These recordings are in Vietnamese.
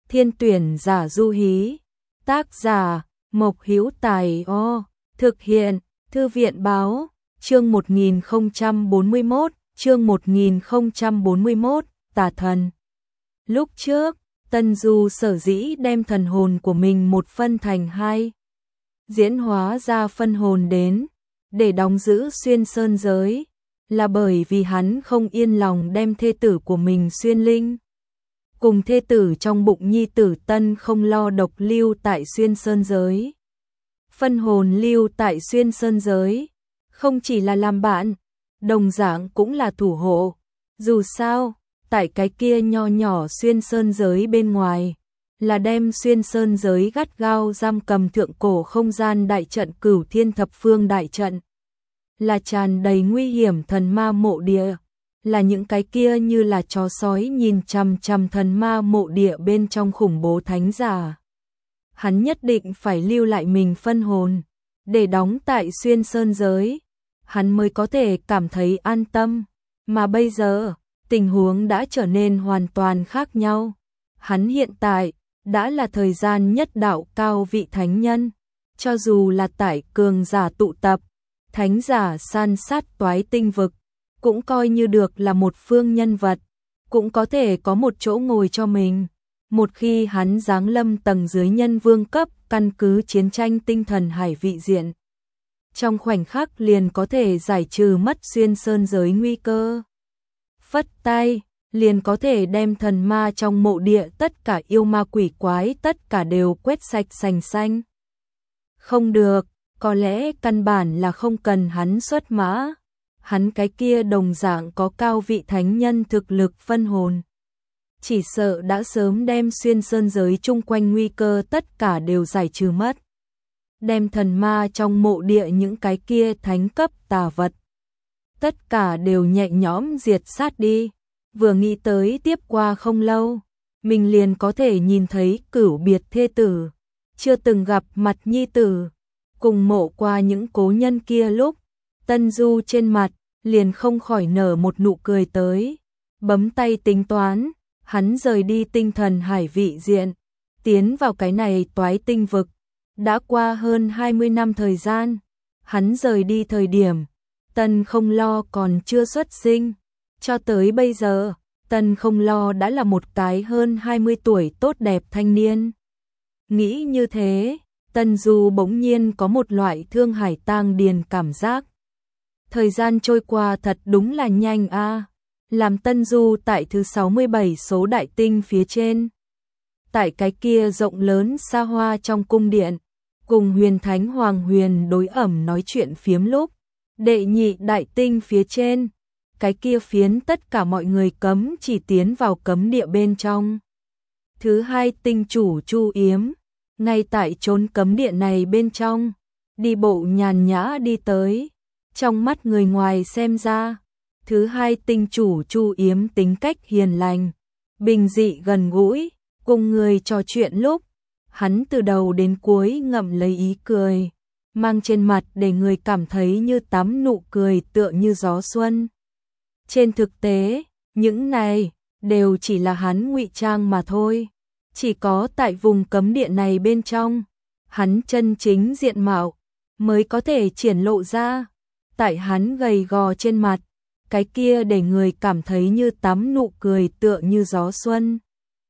Thiên tuyển giả du hí. Tác giả Mộc Hữu Tài. Thực hiện Thư viện báo. Chương 1041, chương 1041, tà thần. Lúc trước, Tân Du sở dĩ đem thần hồn của mình một phân thành hai, diễn hóa ra phân hồn đến, để đóng giữ xuyên sơn giới, là bởi vì hắn không yên lòng đem thê tử của mình xuyên linh, cùng thê tử trong bụng nhi tử Tân không lo độc lưu tại xuyên sơn giới. Phân hồn lưu tại xuyên sơn giới, không chỉ là làm bạn, đồng dạng cũng là thủ hộ. Dù sao, tại cái kia nho nhỏ xuyên sơn giới bên ngoài, là đem xuyên sơn giới gắt gao giam cầm thượng cổ không gian đại trận Cửu Thiên Thập Phương đại trận. Là tràn đầy nguy hiểm thần ma mộ địa, là những cái kia như là chó sói nhìn chằm chằm thần ma mộ địa bên trong khủng bố thánh giả. Hắn nhất định phải lưu lại mình phân hồn, để đóng tại xuyên sơn giới, hắn mới có thể cảm thấy an tâm. Mà bây giờ, tình huống đã trở nên hoàn toàn khác nhau. Hắn hiện tại, đã là thời gian nhất đạo cao vị thánh nhân. Cho dù là tại cường giả tụ tập, thánh giả san sát toái tinh vực, cũng coi như được là một phương nhân vật, cũng có thể có một chỗ ngồi cho mình. Một khi hắn giáng lâm tầng dưới nhân vương cấp, căn cứ chiến tranh tinh thần hải vị diện, trong khoảnh khắc liền có thể giải trừ mất xuyên sơn giới nguy cơ. Phất tay, liền có thể đem thần ma trong mộ địa tất cả yêu ma quỷ quái tất cả đều quét sạch sành xanh. Không được, có lẽ căn bản là không cần hắn xuất mã. Hắn cái kia đồng dạng có cao vị thánh nhân thực lực phân hồn, chỉ sợ đã sớm đem xuyên sơn giới chung quanh nguy cơ tất cả đều giải trừ mất. Đem thần ma trong mộ địa những cái kia thánh cấp tà vật, tất cả đều nhẹ nhõm diệt sát đi. Vừa nghĩ tới tiếp qua không lâu, mình liền có thể nhìn thấy cửu biệt thê tử, chưa từng gặp mặt nhi tử, cùng mộ qua những cố nhân kia lúc, Tân Du trên mặt liền không khỏi nở một nụ cười tới. Bấm tay tính toán, hắn rời đi tinh thần hải vị diện, tiến vào cái này toái tinh vực. Đã qua hơn 20 năm thời gian, hắn rời đi thời điểm, Tân không lo còn chưa xuất sinh. Cho tới bây giờ, Tân không lo đã là một cái hơn 20 tuổi tốt đẹp thanh niên. Nghĩ như thế, Tân Du bỗng nhiên có một loại thương hải tang điền cảm giác. Thời gian trôi qua thật đúng là nhanh a. Làm Tân Du tại thứ 67 số đại tinh phía trên. Tại cái kia rộng lớn xa hoa trong cung điện, cùng Huyền Thánh Hoàng Huyền đối ẩm nói chuyện phiếm lúc, đệ nhị đại tinh phía trên, cái kia phiến tất cả mọi người cấm chỉ tiến vào cấm địa bên trong. Thứ hai tinh chủ Chu Yếm, ngay tại chốn cấm địa này bên trong, đi bộ nhàn nhã đi tới. Trong mắt người ngoài xem ra, thứ hai tinh chủ Chu Yếm tính cách hiền lành, bình dị gần gũi, cùng người trò chuyện lúc, hắn từ đầu đến cuối ngậm lấy ý cười, mang trên mặt để người cảm thấy như tắm nụ cười tựa như gió xuân. Trên thực tế, những này đều chỉ là hắn ngụy trang mà thôi. Chỉ có tại vùng cấm địa này bên trong, hắn chân chính diện mạo mới có thể triển lộ ra. Tại hắn gầy gò trên mặt, cái kia để người cảm thấy như tắm nụ cười tựa như gió xuân,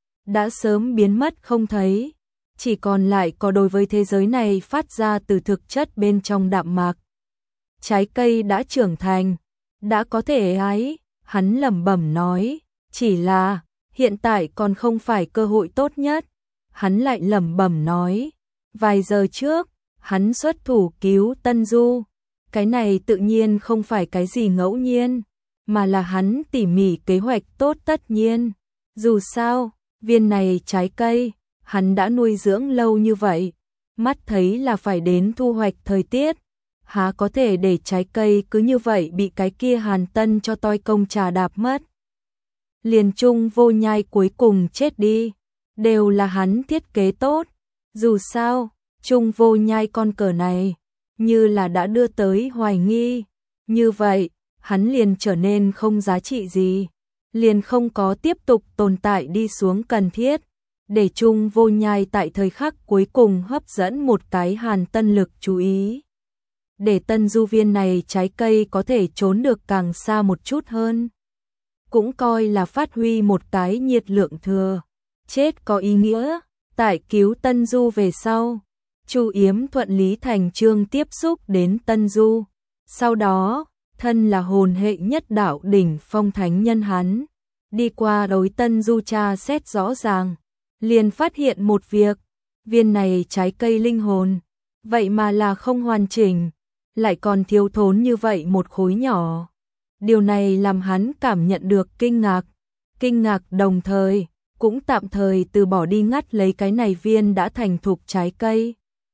đã sớm biến mất không thấy. Chỉ còn lại có đối với thế giới này phát ra từ thực chất bên trong đạm mạc. Trái cây đã trưởng thành, đã có thể hái, hắn lẩm bẩm nói, chỉ là hiện tại còn không phải cơ hội tốt nhất. Hắn lại lẩm bẩm nói, vài giờ trước, hắn xuất thủ cứu Tân Du. Cái này tự nhiên không phải cái gì ngẫu nhiên, mà là hắn tỉ mỉ kế hoạch tốt tất nhiên. Dù sao, viên này trái cây, hắn đã nuôi dưỡng lâu như vậy, mắt thấy là phải đến thu hoạch thời tiết. Há có thể để trái cây cứ như vậy bị cái kia Hàn Tân cho toi công trà đạp mất. Liền Trung Vô Nhai cuối cùng chết đi, đều là hắn thiết kế tốt. Dù sao, Trung Vô Nhai con cờ này, như là đã đưa tới hoài nghi. Như vậy, hắn liền trở nên không giá trị gì, liền không có tiếp tục tồn tại đi xuống cần thiết. để Trung Vô Nhai tại thời khắc cuối cùng hấp dẫn một cái Hàn Tân Lực chú ý. Để tân du viên này trái cây có thể trốn được càng xa một chút hơn. Cũng coi là phát huy một cái nhiệt lượng thừa. Chết có ý nghĩa, tại cứu Tân Du về sau. Chu Yếm thuận lý thành chương tiếp xúc đến Tân Du. Sau đó, thân là hồn hệ nhất đạo đỉnh phong thánh nhân hắn. Đi qua đối Tân Du tra xét rõ ràng. Liền phát hiện một việc. Viên này trái cây linh hồn. Vậy mà là không hoàn chỉnh. Lại còn thiếu thốn như vậy một khối nhỏ. Điều này làm hắn cảm nhận được kinh ngạc. Kinh ngạc đồng thời, cũng tạm thời từ bỏ đi ngắt lấy cái này viên đã thành thục trái cây.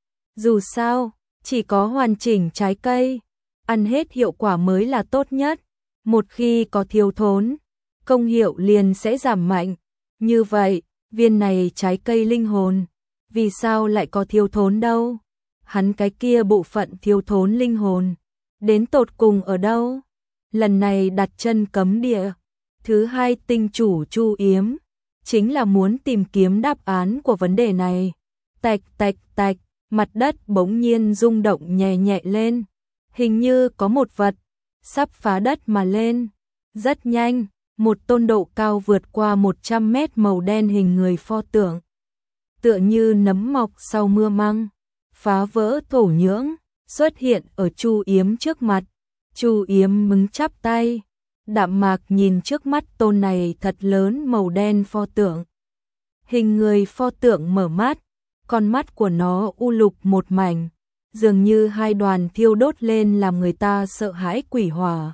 Dù sao, chỉ có hoàn chỉnh trái cây, ăn hết hiệu quả mới là tốt nhất. Một khi có thiếu thốn, công hiệu liền sẽ giảm mạnh. Như vậy, viên này trái cây linh hồn, vì sao lại có thiếu thốn đâu? Hắn cái kia bộ phận thiếu thốn linh hồn, đến tột cùng ở đâu? Lần này đặt chân cấm địa, thứ hai tinh chủ Chu Yếm, chính là muốn tìm kiếm đáp án của vấn đề này. Tạch tạch tạch, mặt đất bỗng nhiên rung động nhẹ nhẹ lên, hình như có một vật sắp phá đất mà lên. Rất nhanh, một tôn độ cao vượt qua 100 mét màu đen hình người pho tượng, tựa như nấm mọc sau mưa măng, phá vỡ thổ nhưỡng, xuất hiện ở Chu Yếm trước mặt. Chu Yếm mừng chắp tay, đạm mạc nhìn trước mắt tôn này thật lớn màu đen pho tượng. Hình người pho tượng mở mắt, con mắt của nó u lục một mảnh, dường như hai đoàn thiêu đốt lên làm người ta sợ hãi quỷ hỏa.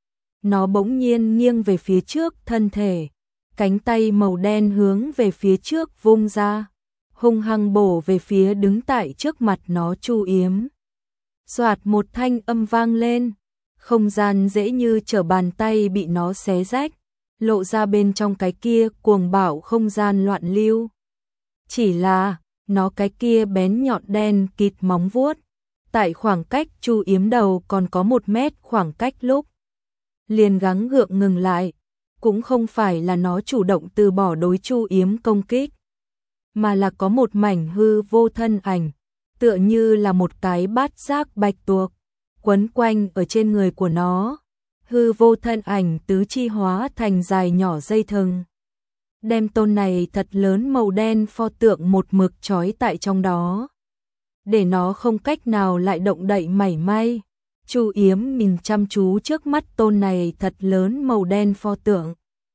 Nó bỗng nhiên nghiêng về phía trước thân thể, cánh tay màu đen hướng về phía trước vung ra, hung hăng bổ về phía đứng tại trước mặt nó Chu Yếm. Soạt một thanh âm vang lên, không gian dễ như trở bàn tay bị nó xé rách, lộ ra bên trong cái kia cuồng bạo không gian loạn lưu. Chỉ là, nó cái kia bén nhọn đen kịt móng vuốt, tại khoảng cách Chu Yếm đầu còn có 1 mét khoảng cách lúc. Liền gắng gượng ngừng lại, cũng không phải là nó chủ động từ bỏ đối Chu Yếm công kích, mà là có một mảnh hư vô thân ảnh, tựa như là một cái bát giác bạch tuộc, quấn quanh ở trên người của nó. Hư vô thân ảnh tứ chi hóa thành dài nhỏ dây thừng, đem tôn này thật lớn màu đen pho tượng một mực trói tại trong đó, để nó không cách nào lại động đậy mảy may. Chu Yếm nhìn chăm chú trước mắt tôn này thật lớn màu đen pho tượng,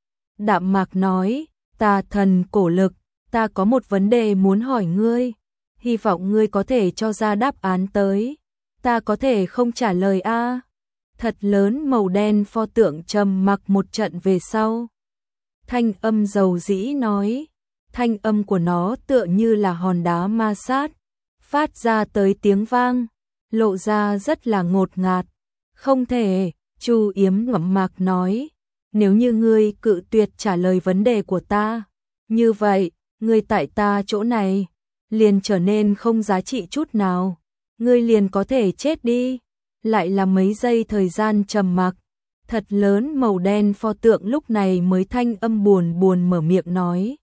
đạm mạc nói, ta thần cổ lực, ta có một vấn đề muốn hỏi ngươi, hy vọng ngươi có thể cho ra đáp án tới. Ta có thể không trả lời a? Thật lớn màu đen pho tượng trầm mặc một trận về sau. Thanh âm dầu dĩ nói, thanh âm của nó tựa như là hòn đá ma sát, phát ra tới tiếng vang, lộ ra rất là ngột ngạt. Không thể, Chu Yếm ngậm mạc nói, nếu như ngươi cự tuyệt trả lời vấn đề của ta, như vậy, ngươi tại ta chỗ này, liền trở nên không giá trị chút nào. Ngươi liền có thể chết đi. Lại là mấy giây thời gian trầm mặc, thật lớn màu đen pho tượng lúc này mới thanh âm buồn buồn mở miệng nói.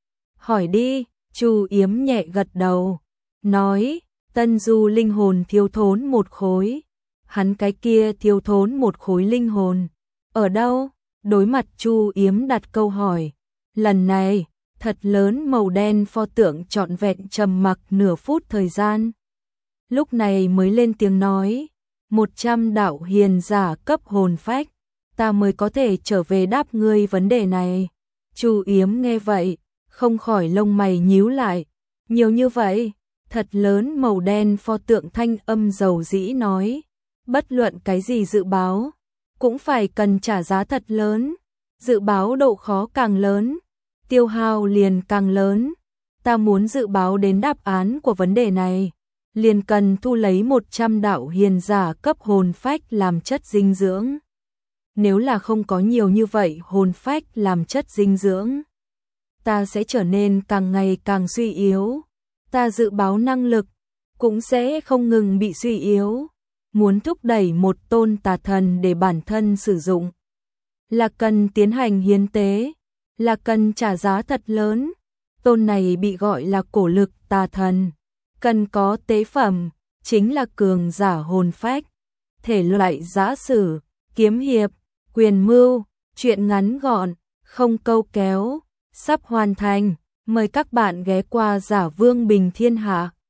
Hỏi đi, Chu Yếm nhẹ gật đầu, nói, Tân Du linh hồn thiếu thốn một khối. Hắn cái kia thiếu thốn một khối linh hồn. Ở đâu? Đối mặt Chu Yếm đặt câu hỏi. Lần này, thật lớn màu đen pho tượng trọn vẹn trầm mặc nửa phút thời gian. Lúc này mới lên tiếng nói, 100 đạo hiền giả cấp hồn phách, ta mới có thể trở về đáp ngươi vấn đề này. Chu Yếm nghe vậy, không khỏi lông mày nhíu lại, nhiều như vậy, thật lớn màu đen pho tượng thanh âm dầu dĩ nói, bất luận cái gì dự báo, cũng phải cần trả giá thật lớn, dự báo độ khó càng lớn, tiêu hao liền càng lớn, ta muốn dự báo đến đáp án của vấn đề này. Liền cần thu lấy 100 đạo hiền giả cấp hồn phách làm chất dinh dưỡng. Nếu là không có nhiều như vậy hồn phách làm chất dinh dưỡng, ta sẽ trở nên càng ngày càng suy yếu. Ta dự báo năng lực cũng sẽ không ngừng bị suy yếu. Muốn thúc đẩy một tôn tà thần để bản thân sử dụng, là cần tiến hành hiến tế, là cần trả giá thật lớn. Tôn này bị gọi là cổ lực tà thần, cần có tế phẩm, chính là cường giả hồn phách. Thể loại giã sử, kiếm hiệp, quyền mưu, truyện ngắn gọn, không câu kéo, sắp hoàn thành. Mời các bạn ghé qua Giả Vương Bình Thiên Hạ.